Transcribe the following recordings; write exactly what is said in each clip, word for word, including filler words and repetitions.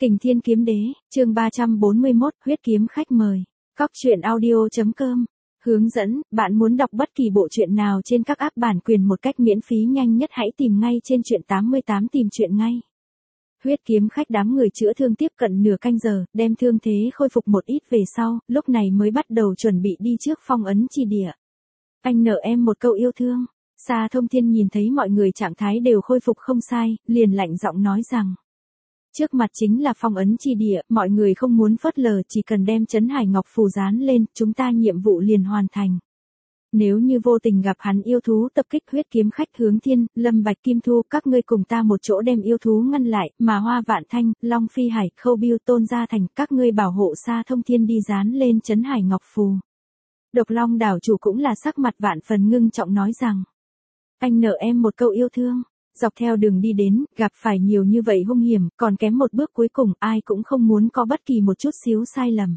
Kình Thiên Kiếm Đế, chương ba trăm bốn mươi mốt, huyết kiếm khách mời. Cóc truyện audio chấm com. Hướng dẫn, bạn muốn đọc bất kỳ bộ truyện nào trên các app bản quyền một cách miễn phí nhanh nhất hãy tìm ngay trên truyện tám mươi tám tìm truyện ngay. Huyết kiếm khách đám người chữa thương tiếp cận nửa canh giờ, đem thương thế khôi phục một ít về sau, lúc này mới bắt đầu chuẩn bị đi trước phong ấn chi địa. Anh nợ em một câu yêu thương. Sa Thông Thiên nhìn thấy mọi người trạng thái đều khôi phục không sai, liền lạnh giọng nói rằng. Trước mặt chính là phong ấn chi địa, mọi người không muốn phớt lờ, chỉ cần đem Trấn Hải Ngọc phù dán lên, chúng ta nhiệm vụ liền hoàn thành. Nếu như vô tình gặp hắn yêu thú tập kích huyết kiếm khách Hướng Thiên, Lâm Bạch Kim Thu, các ngươi cùng ta một chỗ đem yêu thú ngăn lại, mà Hoa Vạn Thanh, Long Phi Hải, Khâu Biêu Tôn Gia Thành, các ngươi bảo hộ Sa Thông Thiên đi dán lên Trấn Hải Ngọc phù. Độc Long đảo chủ cũng là sắc mặt vạn phần ngưng trọng nói rằng, anh nợ em một câu yêu thương. Dọc theo đường đi đến, gặp phải nhiều như vậy hung hiểm, còn kém một bước cuối cùng, ai cũng không muốn có bất kỳ một chút xíu sai lầm.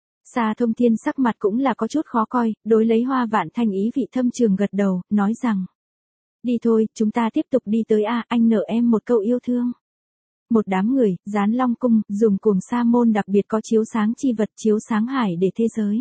Sa Thông Thiên sắc mặt cũng là có chút khó coi, đối lấy Hoa Vạn Thanh ý vị thâm trường gật đầu, nói rằng. Đi thôi, chúng ta tiếp tục đi tới a, anh nợ em một câu yêu thương. Một đám người, dán Long Cung, dùng cuồng sa môn đặc biệt có chiếu sáng chi vật chiếu sáng hải để thế giới.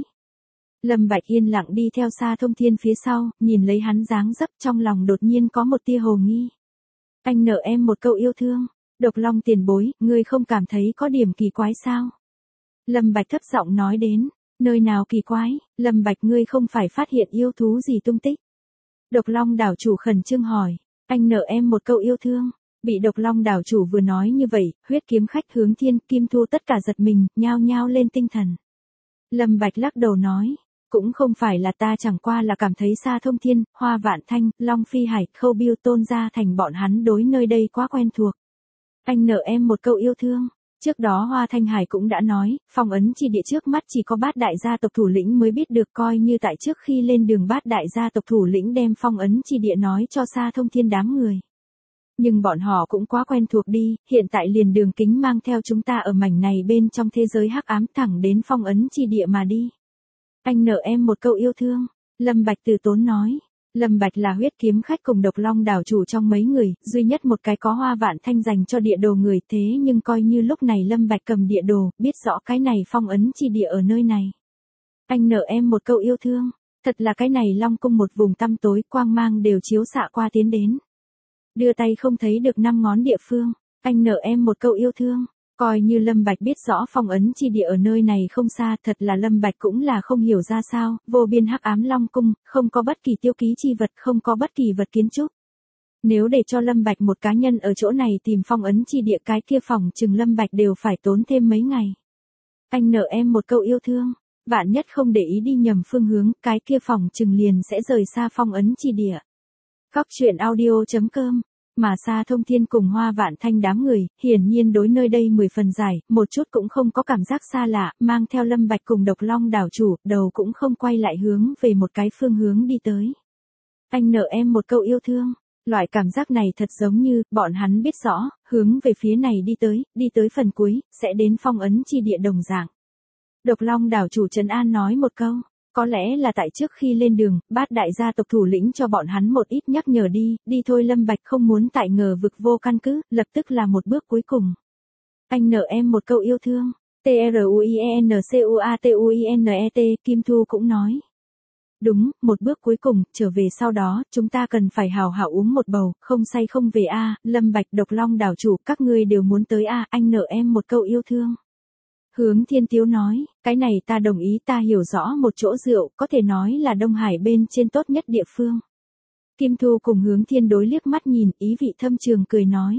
Lâm Bạch yên lặng đi theo Sa Thông Thiên phía sau, nhìn lấy hắn dáng dấp trong lòng đột nhiên có một tia hồ nghi. Anh nợ em một câu yêu thương. Độc Long tiền bối, ngươi không cảm thấy có điểm kỳ quái sao? Lâm Bạch thấp giọng nói đến, nơi nào kỳ quái, Lâm Bạch ngươi không phải phát hiện yêu thú gì tung tích. Độc Long đảo chủ khẩn trương hỏi, anh nợ em một câu yêu thương. Bị Độc Long đảo chủ vừa nói như vậy, huyết kiếm khách Hướng Thiên, Kim Thu tất cả giật mình, nhao nhao lên tinh thần. Lâm Bạch lắc đầu nói. Cũng không phải là ta, chẳng qua là cảm thấy Sa Thông Thiên, Hoa Vạn Thanh, Long Phi Hải, Khâu Biêu Tôn Gia Thành bọn hắn đối nơi đây quá quen thuộc. Anh nợ em một câu yêu thương. Trước đó Hoa Thanh Hải cũng đã nói, phong ấn chi địa trước mắt chỉ có Bát đại gia tộc thủ lĩnh mới biết được, coi như tại trước khi lên đường Bát đại gia tộc thủ lĩnh đem phong ấn chi địa nói cho Sa Thông Thiên đám người. Nhưng bọn họ cũng quá quen thuộc đi, hiện tại liền Đường Kính mang theo chúng ta ở mảnh này bên trong thế giới hắc ám thẳng đến phong ấn chi địa mà đi. Anh nợ em một câu yêu thương. Lâm Bạch từ tốn nói. Lâm Bạch là huyết kiếm khách cùng Độc Long đảo chủ trong mấy người, duy nhất một cái có Hoa Vạn Thanh dành cho địa đồ người, thế nhưng coi như lúc này Lâm Bạch cầm địa đồ, biết rõ cái này phong ấn chi địa ở nơi này. Anh nợ em một câu yêu thương. Thật là cái này Long Cung một vùng tăm tối, quang mang đều chiếu xạ qua tiến đến. Đưa tay không thấy được năm ngón địa phương. Anh nợ em một câu yêu thương. Coi như Lâm Bạch biết rõ phong ấn chi địa ở nơi này không xa, thật là Lâm Bạch cũng là không hiểu ra sao, vô biên hắc ám Long Cung, không có bất kỳ tiêu ký chi vật, không có bất kỳ vật kiến trúc. Nếu để cho Lâm Bạch một cá nhân ở chỗ này tìm phong ấn chi địa, cái kia phòng chừng Lâm Bạch đều phải tốn thêm mấy ngày. Anh nợ em một câu yêu thương, vạn nhất không để ý đi nhầm phương hướng, cái kia phòng chừng liền sẽ rời xa phong ấn chi địa. Cóc truyện audio chấm com. Mà Sa Thông Thiên cùng Hoa Vạn Thanh đám người, hiển nhiên đối nơi đây mười phần giải, một chút cũng không có cảm giác xa lạ, mang theo Lâm Bạch cùng Độc Long đảo chủ, đầu cũng không quay lại hướng về một cái phương hướng đi tới. Anh nợ em một câu yêu thương. Loại cảm giác này thật giống như, bọn hắn biết rõ, hướng về phía này đi tới, đi tới phần cuối, sẽ đến phong ấn chi địa đồng dạng. Độc Long đảo chủ trấn an nói một câu. Có lẽ là tại trước khi lên đường, Bát đại gia tộc thủ lĩnh cho bọn hắn một ít nhắc nhở đi, đi thôi. Lâm Bạch không muốn tại ngờ vực vô căn cứ, lập tức là một bước cuối cùng. Anh nợ em một câu yêu thương. T R U I E N C U A T U I N E T, Kim Thu cũng nói. Đúng, một bước cuối cùng, trở về sau đó, chúng ta cần phải hào hào uống một bầu, không say không về a. Lâm Bạch, Độc Long đảo chủ, các ngươi đều muốn tới a, anh nợ em một câu yêu thương. Hướng Thiên Tiếu nói, cái này ta đồng ý, ta hiểu rõ một chỗ rượu, có thể nói là Đông Hải bên trên tốt nhất địa phương. Kim Thu cùng Hướng Thiên đối liếc mắt nhìn, ý vị thâm trường cười nói.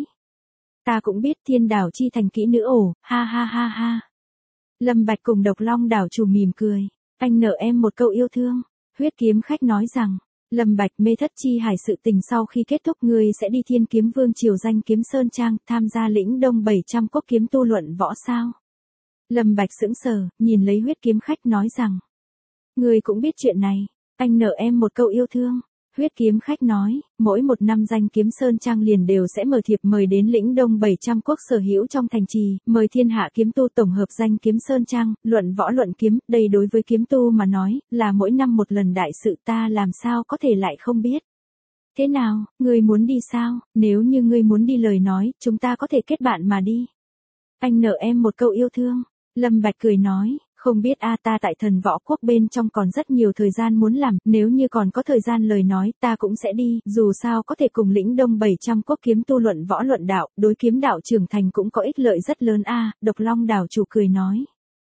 Ta cũng biết Thiên đảo chi thành kỹ nữ ổ, ha ha ha ha. Lâm Bạch cùng Độc Long đảo chủ mỉm cười, anh nợ em một câu yêu thương. Huyết kiếm khách nói rằng, Lâm Bạch, mê thất chi hải sự tình sau khi kết thúc ngươi sẽ đi Thiên Kiếm Vương triều danh Kiếm Sơn Trang, tham gia lĩnh Đông bảy trăm quốc kiếm tu luận võ sao. Lâm Bạch sững sờ, nhìn lấy huyết kiếm khách nói rằng. Ngươi cũng biết chuyện này, anh nợ em một câu yêu thương. Huyết kiếm khách nói, mỗi một năm danh Kiếm Sơn Trang liền đều sẽ mở thiệp mời đến lĩnh Đông bảy trăm quốc sở hữu trong thành trì, mời thiên hạ kiếm tu tổng hợp danh Kiếm Sơn Trang, luận võ luận kiếm, đây đối với kiếm tu mà nói, là mỗi năm một lần đại sự, ta làm sao có thể lại không biết. Thế nào, ngươi muốn đi sao? Nếu như ngươi muốn đi lời nói, chúng ta có thể kết bạn mà đi. Anh nợ em một câu yêu thương. Lâm Bạch cười nói, không biết a ta tại thần võ quốc bên trong còn rất nhiều thời gian muốn làm, nếu như còn có thời gian lời nói ta cũng sẽ đi, dù sao có thể cùng lĩnh đông bảy trăm quốc kiếm tu luận võ luận đạo, đối kiếm đạo trưởng thành cũng có ích lợi rất lớn a. Độc Long đảo chủ cười nói.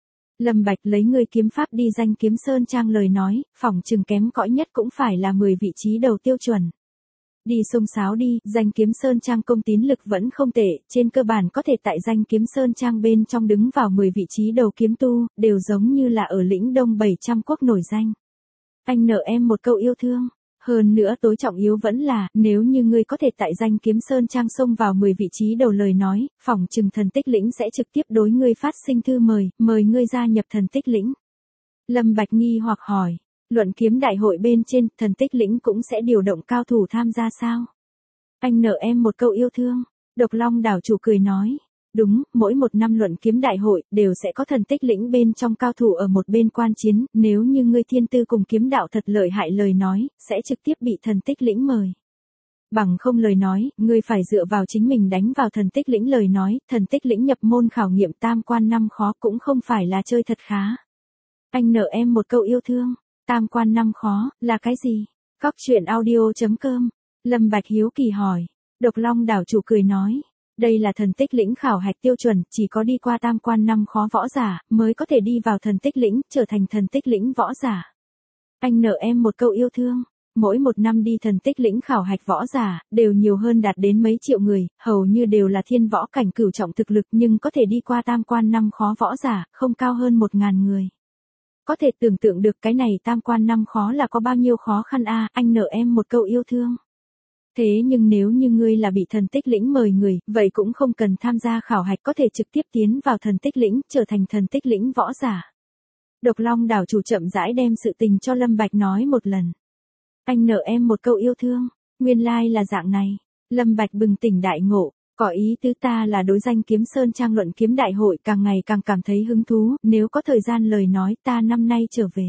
Lâm Bạch lấy người kiếm pháp đi danh kiếm sơn trang lời nói, phỏng chừng kém cỏi nhất cũng phải là mười vị trí đầu tiêu chuẩn. Đi xông xáo đi, danh kiếm sơn trang công tín lực vẫn không tệ, trên cơ bản có thể tại danh kiếm sơn trang bên trong đứng vào mười vị trí đầu kiếm tu, đều giống như là ở lĩnh đông bảy trăm quốc nổi danh. Anh nợ em một câu yêu thương. Hơn nữa tối trọng yếu vẫn là, nếu như ngươi có thể tại danh kiếm sơn trang xông vào mười vị trí đầu lời nói, phỏng chừng thần tích lĩnh sẽ trực tiếp đối ngươi phát sinh thư mời, mời ngươi gia nhập thần tích lĩnh. Lâm Bạch nghi hoặc hỏi, luận kiếm đại hội bên trên, thần tích lĩnh cũng sẽ điều động cao thủ tham gia sao? Anh nợ em một câu yêu thương. Độc Long đảo chủ cười nói. Đúng, mỗi một năm luận kiếm đại hội, đều sẽ có thần tích lĩnh bên trong cao thủ ở một bên quan chiến, nếu như ngươi thiên tư cùng kiếm đạo thật lợi hại lời nói, sẽ trực tiếp bị thần tích lĩnh mời. Bằng không lời nói, ngươi phải dựa vào chính mình đánh vào thần tích lĩnh lời nói, thần tích lĩnh nhập môn khảo nghiệm tam quan năm khó cũng không phải là chơi thật khá. Anh nợ em một câu yêu thương. Tam quan năm khó, là cái gì? Cóc truyện audio chấm com. Lâm Bạch hiếu kỳ hỏi. Độc Long đảo chủ cười nói. Đây là thần tích lĩnh khảo hạch tiêu chuẩn, chỉ có đi qua tam quan năm khó võ giả, mới có thể đi vào thần tích lĩnh, trở thành thần tích lĩnh võ giả. Anh nợ em một câu yêu thương. Mỗi một năm đi thần tích lĩnh khảo hạch võ giả, đều nhiều hơn đạt đến mấy triệu người, hầu như đều là thiên võ cảnh cửu trọng thực lực nhưng có thể đi qua tam quan năm khó võ giả, không cao hơn một ngàn người. Có thể tưởng tượng được cái này tam quan năm khó là có bao nhiêu khó khăn a. Anh nợ em một câu yêu thương. Thế nhưng nếu như ngươi là bị thần tích lĩnh mời người, vậy cũng không cần tham gia khảo hạch có thể trực tiếp tiến vào thần tích lĩnh, trở thành thần tích lĩnh võ giả. Độc Long đảo chủ chậm rãi đem sự tình cho Lâm Bạch nói một lần. Anh nợ em một câu yêu thương. Nguyên lai là dạng này. Lâm Bạch bừng tỉnh đại ngộ. Có ý tứ ta là đối danh kiếm sơn trang luận kiếm đại hội càng ngày càng cảm thấy hứng thú, nếu có thời gian lời nói ta năm nay trở về.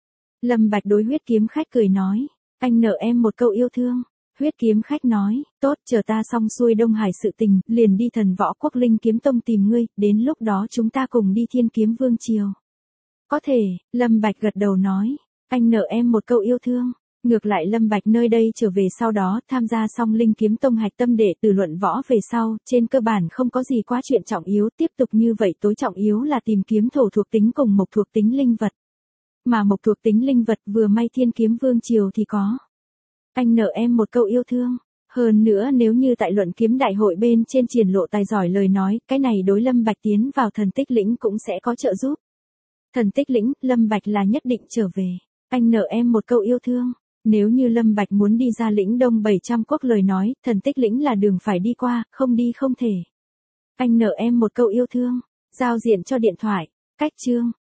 Lâm Bạch đối huyết kiếm khách cười nói. Anh nợ em một câu yêu thương. Huyết kiếm khách nói, tốt, chờ ta xong xuôi Đông Hải sự tình, liền đi thần võ quốc linh kiếm tông tìm ngươi, đến lúc đó chúng ta cùng đi thiên kiếm vương triều. Có thể, Lâm Bạch gật đầu nói, anh nợ em một câu yêu thương. Ngược lại Lâm Bạch nơi đây trở về sau đó, tham gia xong linh kiếm tông hạch tâm đệ từ luận võ về sau, trên cơ bản không có gì quá chuyện trọng yếu, tiếp tục như vậy tối trọng yếu là tìm kiếm thổ thuộc tính cùng mộc thuộc tính linh vật. Mà mộc thuộc tính linh vật vừa may thiên kiếm vương triều thì có. Anh nợ em một câu yêu thương. Hơn nữa nếu như tại luận kiếm đại hội bên trên triển lộ tài giỏi lời nói, cái này đối Lâm Bạch tiến vào thần tích lĩnh cũng sẽ có trợ giúp. Thần tích lĩnh, Lâm Bạch là nhất định trở về. Anh nợ em một câu yêu thương. Nếu như Lâm Bạch muốn đi ra lĩnh đông bảy trăm quốc lời nói, thần tích lĩnh là đường phải đi qua, không đi không thể. Anh nợ em một câu yêu thương. Giao diện cho điện thoại. Cách chương.